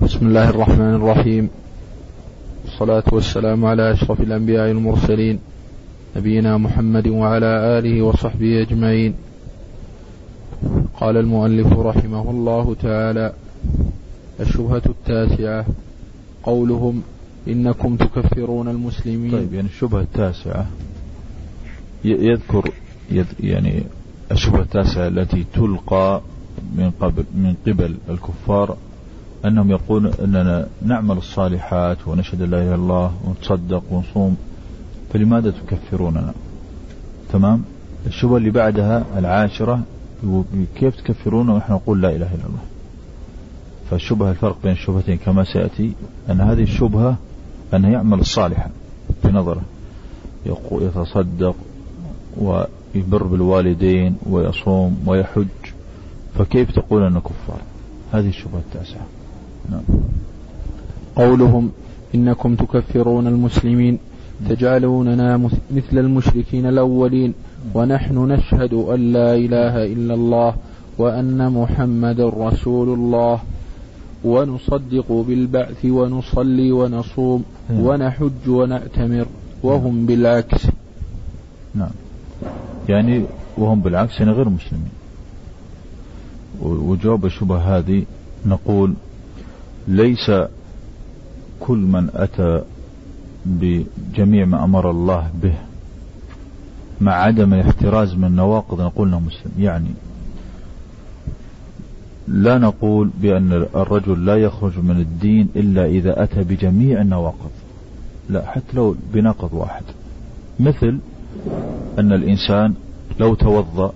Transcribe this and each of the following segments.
بسم الله الرحمن الرحيم، والصلاة والسلام على أشرف الأنبياء المرسلين نبينا محمد وعلى آله وصحبه أجمعين. قال المؤلف رحمه الله تعالى: الشبهة 9 قولهم إنكم تكفرون المسلمين. طيب، يعني الشبهة 9 يذكر يعني الشبهة 9 التي تلقى من قبل الكفار، أنهم يقولون أننا نعمل الصالحات ونشهد لا إله إلا الله ونتصدق ونصوم، فلماذا تكفروننا؟ تمام. الشبهة اللي بعدها 10 كيف تكفرون ونحن نقول لا إله إلا الله؟ فالشبهة الفرق بين الشبهتين كما سيأتي أن هذه الشبهة أنه يعمل الصالحة بنظره، يتصدق ويبر بالوالدين ويصوم ويحج، فكيف تقول أنه كفار؟ هذه الشبهة 9. نعم. قولهم إنكم تكفرون المسلمين تجعلوننا مثل المشركين الأولين ونحن نشهد أن لا إله إلا الله وأن محمد رسول الله ونصدق بالبعث ونصلي ونصوم ونحج ونأتمر وهم بالعكس. نعم، يعني وهم بالعكس يعني غير مسلمين. وجواب الشبهة هذه نقول: ليس كل من أتى بجميع ما أمر الله به مع عدم الاحتراز من النواقض نقول أنه مسلم. يعني لا نقول بأن الرجل لا يخرج من الدين إلا إذا أتى بجميع النواقض، لا، حتى لو بناقض واحد. مثل أن الإنسان لو توضأ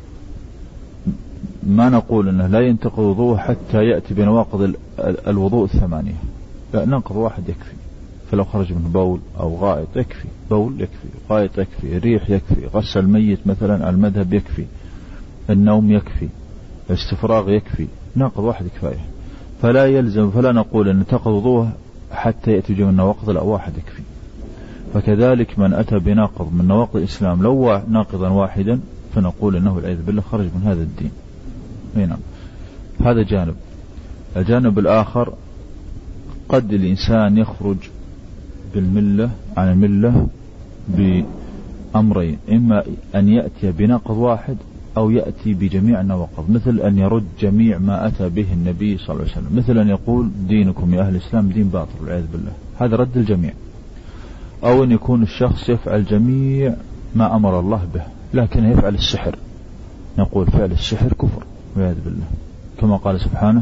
ما نقول أنه لا ينتقض وضوءه حتى يأتي بنواقض الوضوء 8، لا، ننقض واحد يكفي. فلو خرج من بول أو غائط يكفي، بول يكفي، غائط يكفي، ريح يكفي، غسل الميت مثلا على المذهب يكفي، النوم يكفي، الاستفراغ يكفي، ناقض واحد كفاية. فلا يلزم، فلا نقول أن تنقض وضوءه حتى يأتي بجميع النواقض، لا، واحد يكفي. فكذلك من أتى بناقض من نواقض الإسلام لو ناقضا واحدا فنقول أنه والعياذ بالله خرج من هذا الدين. نعم، هذا جانب. الجانب الآخر، قد الإنسان يخرج بالملة عن الملة بأمرين: إما أن يأتي بناقض واحد أو يأتي بجميع النواقض، مثل أن يرد جميع ما أتى به النبي صلى الله عليه وسلم، مثل أن يقول دينكم يا أهل الإسلام دين باطل والعياذ بالله، هذا رد الجميع. أو أن يكون الشخص يفعل جميع ما أمر الله به لكن يفعل السحر، نقول فعل السحر كفر والعياذ بالله، كما قال سبحانه: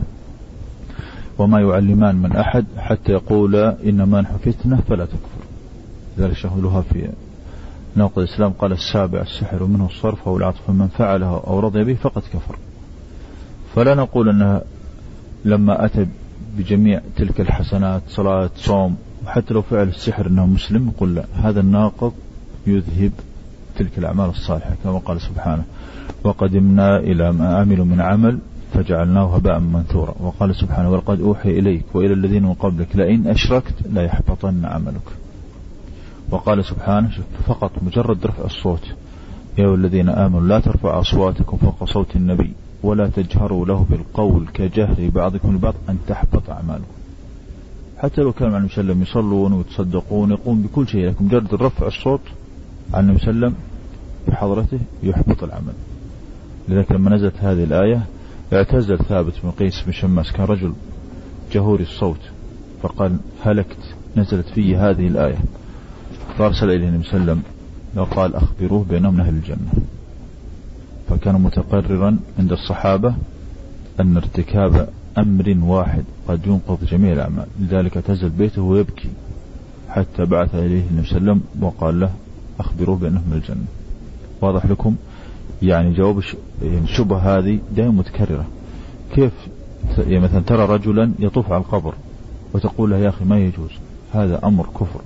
وما يعلمان من أحد حتى يقولا إنما نحن فتنة فلا تكفر. ذلك الشيخ لها في ناقض الإسلام قال: 7 السحر ومنه الصرف أو العطف، من فعله أو رضي به فقد كفر. فلا نقول أنها لما أتى بجميع تلك الحسنات صلاة صوم وحتى لو فعل السحر أنه مسلم، نقول لا، هذا الناقض يذهب تلك الأعمال الصالحة، كما قال سبحانه: وقدمنا إلى ما عملوا من عمل فجعلناه هباء منثورا. وقال سبحانه: ولقد أوحي إليك وإلى الذين من قبلك لئن أشركت لا يحبطن عملك. وقال سبحانه فقط مجرد رفع الصوت: يا أيها الذين آمنوا لا ترفعوا أصواتكم فوق صوت النبي ولا تجهروا له بالقول كجهر بعضكم لبعض أن تحبط أعمالكم. حتى لو كان النبي صلى الله عليه وسلم يصلون ويتصدقون يقوم بكل شيء، لكن مجرد رفع الصوت عن النبي صلى الله عليه وسلم بحضرته يحبط العمل. لذلك لما نزلت هذه الآية اعتزل ثابت بن قيس بن شماس، كان رجل جهوري الصوت، فقال: هلكت، نزلت فيه هذه الآية. فأرسل إليه النبي صلى الله عليه وسلم وقال: أخبروه بأنهم من أهل الجنة. فكان متقررا عند الصحابة أن ارتكاب أمر واحد قد ينقض جميع الأعمال، لذلك اعتزل بيته ويبكي حتى بعث إليه النبي صلى الله عليه وسلم وقال له: أخبروه بأنهم من الجنة. واضح لكم؟ يعني جواب الشبهة هذه دائما متكررة. كيف يعني مثلا ترى رجلا يطوف على القبر وتقول له: يا أخي ما يجوز، هذا أمر كفر.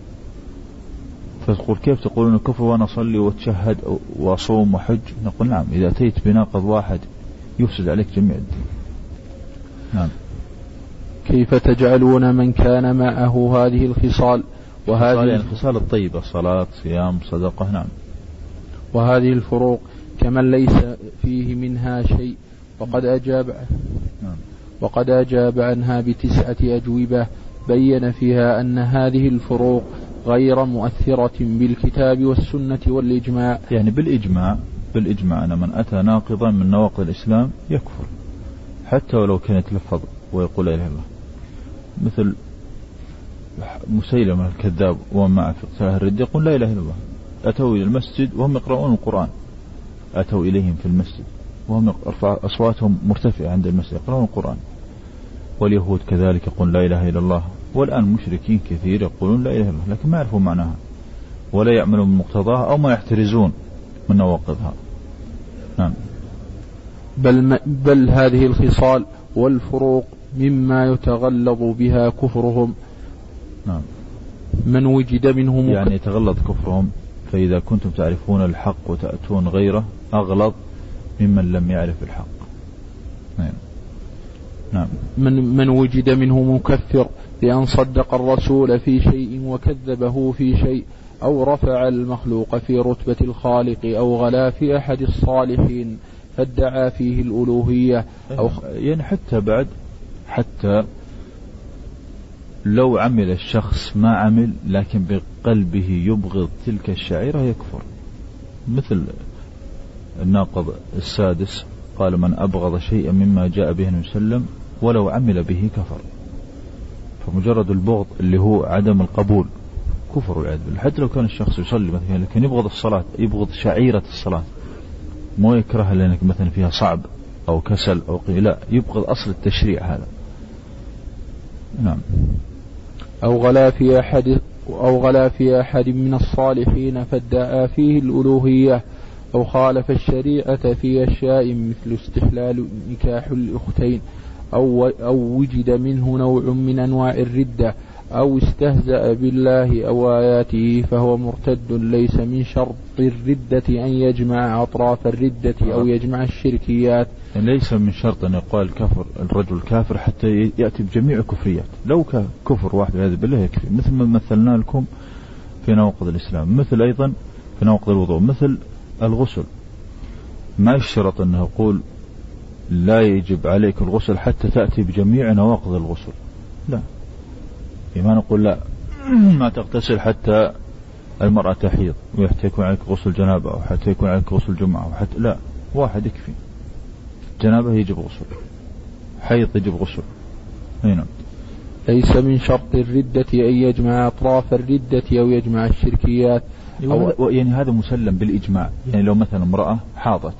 فتقول: كيف تقولون كفر وأنا أصلي وأتشهد وأصوم وحج؟ نقول: نعم، إذا أتيت بناقض واحد يفسد عليك جميع الدين. نعم. كيف تجعلون من كان معه هذه الخصال وهذه الخصال الطيبة: صلاة، صيام، صدقة. نعم. وهذه الفروق كمن ليس فيه منها شيء. وقد أجاب وقد أجاب عنها ب9 أجوبة بين فيها أن هذه الفروق غير مؤثرة بالكتاب والسنة والإجماع. يعني بالإجماع أن من أتى ناقضا من نواقض الإسلام يكفر حتى ولو كان يتلفظ ويقول لا إله إلا الله، مثل مسيلمة الكذاب ومن معه في اقتلاع الردة يقول لا إله إلا الله، أتوا إلى المسجد وهم يقرؤون القرآن، أتوا إليهم في المسجد وهم أصواتهم مرتفعة عند المسجد يقرؤون القرآن. واليهود كذلك يقول لا إله إلا الله، والآن مشركين كثير يقولون لا إله إلا الله لكن ما يعرفون معناها ولا يعملون بمقتضاها أو ما يحترزون من نواقضها. نعم. بل هذه الخصال والفروق مما يتغلظ بها كفرهم. نعم. من وجد منهم يعني يتغلظ كفرهم، فإذا كنتم تعرفون الحق وتأتون غيره أغلظ ممن لم يعرف الحق. نعم. نعم. من وجد منه مكفر لأن صدق الرسول في شيء وكذبه في شيء، أو رفع المخلوق في رتبة الخالق، أو غلا في أحد الصالحين فادعى فيه الألوهية، أو يعني حتى لو عمل الشخص ما عمل لكن بقلبه يبغض تلك الشعيرة يكفر. مثل الناقض السادس قال من أبغض شيئا مما جاء به النبي صلى الله عليه وسلم ولو عمل به كفر. فمجرد البغض اللي هو عدم القبول كفر والعياذ بالله. حتى لو كان الشخص يصلي مثلا لكن يبغض الصلاة، يبغض شعيرة الصلاة، مو يكرهها لأنك مثلا فيها صعب أو كسل أو لا، يبغض أصل التشريع هذا. نعم. أو غلا في أحد من الصالحين فادعى فيه الألوهية، أو خالف الشريعة في أشياء مثل استحلال نكاح الأختين، أو وجد منه نوع من أنواع الردة، أو استهزأ بالله أو آياته فهو مرتد. ليس من شرط الردة أن يجمع أطراف الردة أو يجمع الشركيات. يعني ليس من شرط أن يقال كفر الرجل كافر حتى يأتي بجميع كفريات، لو كفر واحد هذا بالله يكفي. مثل ما مثلنا لكم في نواقض الإسلام، مثل أيضا في نواقض الوضوء، مثل الغسل ما يشترط أنه يقول لا يجب عليك الغسل حتى تأتي بجميع نواقض الغسل، لا. ما نقول لا ما تغتسل حتى المرأة تحيض وحتى يكون عليك غسل جنابة أو حتى يكون عليك غسل جمعة أو حتى لا، واحد يكفي. جنابة يجب غسل، حيض يجب غسل. هنا ليس من شرط الردة أن يجمع أطراف الردة أو يجمع الشركيات. يعني هذا مسلم بالإجماع. يعني لو مثلا امرأة حاضت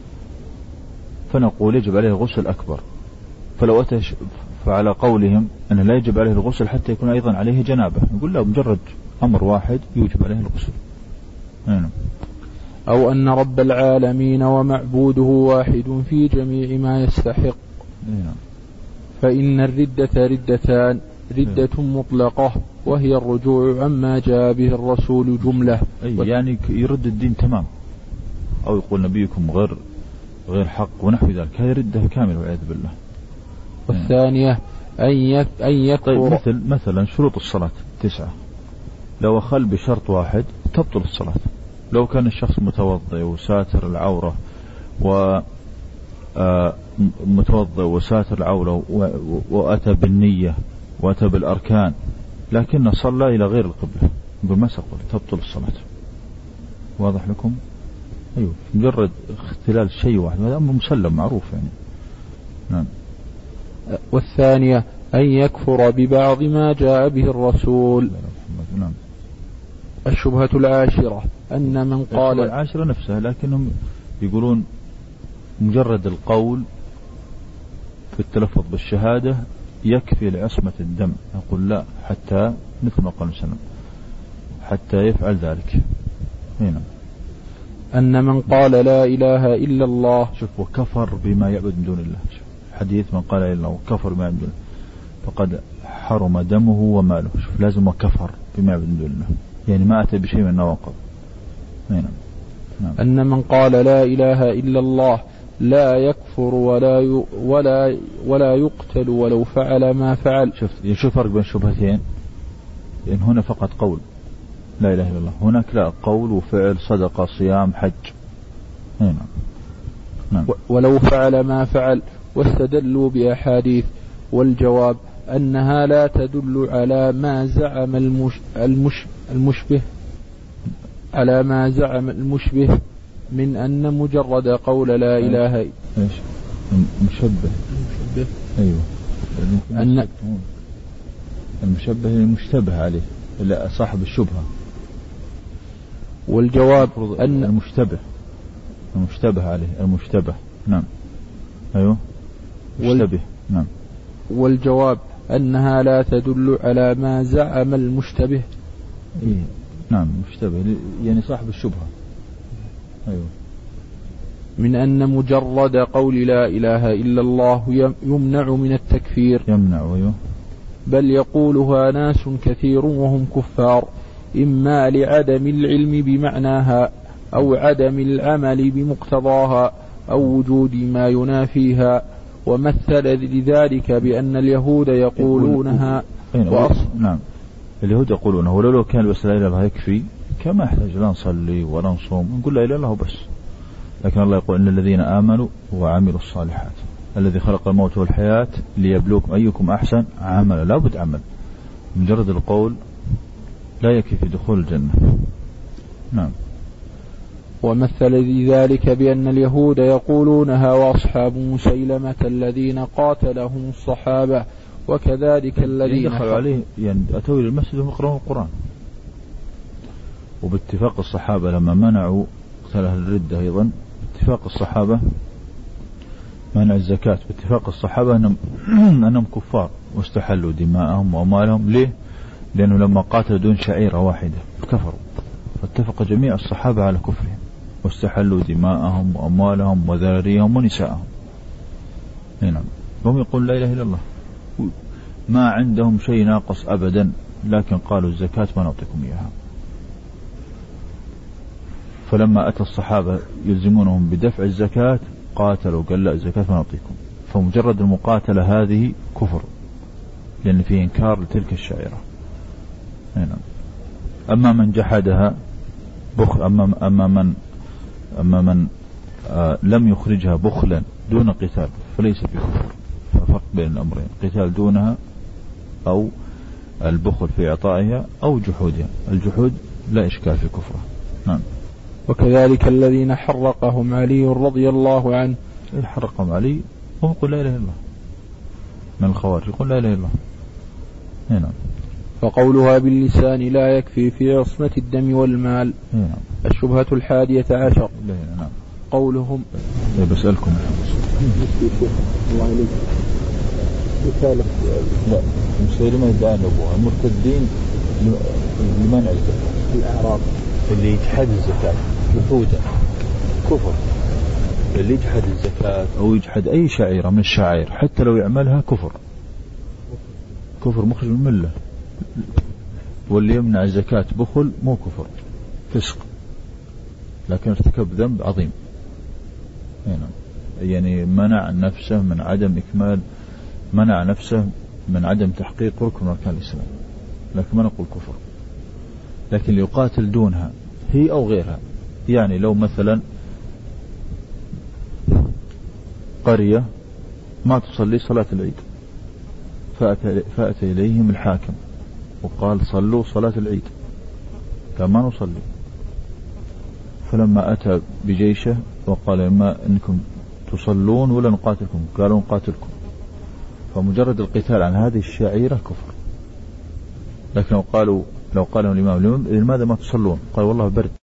فنقول يجب عليه غسل أكبر، فلو أتى فعلى قولهم أن لا يجب عليه الغسل حتى يكون أيضا عليه جنابة، نقول لا، مجرد أمر واحد يوجب عليه الغسل. هنا. أو أن رب العالمين ومعبوده واحد في جميع ما يستحق. فإن الردة ردتان، ردة مطلقة وهي الرجوع عما جاء به الرسول جملة، يعني يرد الدين تمام، أو يقول نبيكم غير حق ونحو ذلك، هذه ردة كاملة والعياذ بالله. والثانية أن يكفر. طيب مثلا شروط الصلاة 9، لو أخل بشرط واحد تبطل الصلاة. لو كان الشخص متوضئ وساتر العورة متوضئ وساتر العورة وأتى بالنية وأتى بالأركان لكن صلى إلى غير القبلة، نقول ما سقط، تبطل الصلاة. واضح لكم؟ أيوه، مجرد اختلال شيء واحد، هذا أمر مسلم معروف يعني. نعم. والثانية أن يكفر ببعض ما جاء به الرسول. نعم. الشبهة العاشرة أن من قال العاشرة نفسها، لكنهم يقولون مجرد القول في التلفظ بالشهادة يكفي لعصمة الدم. نقول لا، حتى مثل ما قال وسلم حتى يفعل ذلك. هنا أن من قال لا إله إلا الله، شوف، وكفر بما يعبد من دون الله. حديث من قال لا إله إلا الله وكفر بما يعبد من دون الله فقد حرم دمه وماله. شوف، لازم وكفر بما يعبد من دون الله، يعني ما أتى بشيء من النواقض. نعم. أن من قال لا إله إلا الله لا يكفر ولا يقتل ولو فعل ما فعل. شوف فرق بين الشبهتين، لأن هنا فقط قول لا إله إلا الله، هناك لا، قول وفعل، صدقة، صيام، حج. هنا. نعم. ولو فعل ما فعل واستدلوا بأحاديث. والجواب أنها لا تدل على ما زعم المشبه من أن مجرد قول لا إله إيش مشبه أيوه أن المشبه المشتبه عليه صاحب الشبهة. والجواب أن المشتبه عليه المشتبه. نعم أيوه مشتبه. نعم. والجواب أنها لا تدل على ما زعم المشتبه. إيه؟ نعم مشتبه يعني صاحب الشبهة. أيوه. من أن مجرد قول لا إله إلا الله يمنع من التكفير. يمنع. أيوه. بل يقولها ناس كثير وهم كفار، إما لعدم العلم بمعناها أو عدم العمل بمقتضاها أو وجود ما ينافيها. ومثل لذلك بأن اليهود يقولونها نعم اليهود يقولونه ولو كان بس لا إله إلا الله يكفي كما يحتاج لا نصلي ولا نصوم نقول لا إله إلا الله بس. لكن الله يقول إن الذين آمنوا وعملوا الصالحات الذي خلق الموت والحياة ليبلوكم أيكم أحسن عملا. لا بد عمل، مجرد القول لا يكفي في دخول الجنة. نعم. ومثل لذلك بأن اليهود يقولونها وأصحاب مسيلمة الذين قاتلهم الصحابة وكذلك الذين دخلوا عليه يعني أتوا إلى المسجد ويقرؤون القرآن. وباتفاق الصحابة لما منعوا قتال أهل الردة أيضا باتفاق الصحابة منع الزكاة باتفاق الصحابة أنهم كفار واستحلوا دماءهم وأموالهم. ليه؟ لأنه لما قاتلوا دون شعيرة واحدة كفروا، فاتفق جميع الصحابة على كفرهم واستحلوا دماءهم وأموالهم وذراريهم ونساءهم. نعم. هم يقول لا إله إلا الله ما عندهم شيء ناقص أبدا، لكن قالوا الزكاة ما نعطيكم إياها. فلما أتى الصحابة يلزمونهم بدفع الزكاة قاتلوا قال لا الزكاة ما نعطيكم. فمجرد المقاتلة هذه كفر لأن فيه إنكار لتلك الشعيرة. نعم. أما من جحدها بخل أما من لم يخرجها بخلا دون قتال فليس في كفر. ففرق بين الأمرين، قتال دونها أو البخل في إعطائها أو جحودها. الجحود لا إشكال في كفره. نعم. وكذلك الذين حرقهم علي رضي الله عنه. حرقهم علي وهم يقول لا إله إلا الله من الخوارج يقول لا إله إلا الله. نعم. فقولها باللسان لا يكفي في عصمة الدم والمال. نعم. الشبهة 11. نعم. قولهم بسألكم الله عليك مثال لا مسيلمة يدعى أبوها المرتدين لمنع الأعراض اللي يجحد الزكاة جحودا كفر. اللي يجحد الزكاة أو يجحد أي شعيرة من الشعائر حتى لو يعملها كفر مخرج من الملة. واللي يمنع الزكاة بخل مو كفر فسق لكن ارتكب ذنب عظيم. يعني منع نفسه من عدم تحقيق ركن من أركان الإسلام، لكن ما نقول كفر. لكن يقاتل دونها هي أو غيرها. يعني لو مثلا قرية ما تصلي صلاة العيد فأتى إليهم الحاكم وقال صلوا صلاة العيد قال ما نصلي. فلما أتى بجيشه وقال إما إنكم تصلون ولا نقاتلكم قالوا نقاتلكم. فمجرد القتال عن هذه الشعيرة كفر. لكن لو قالوا الإمام لماذا ما تصلون قال والله برد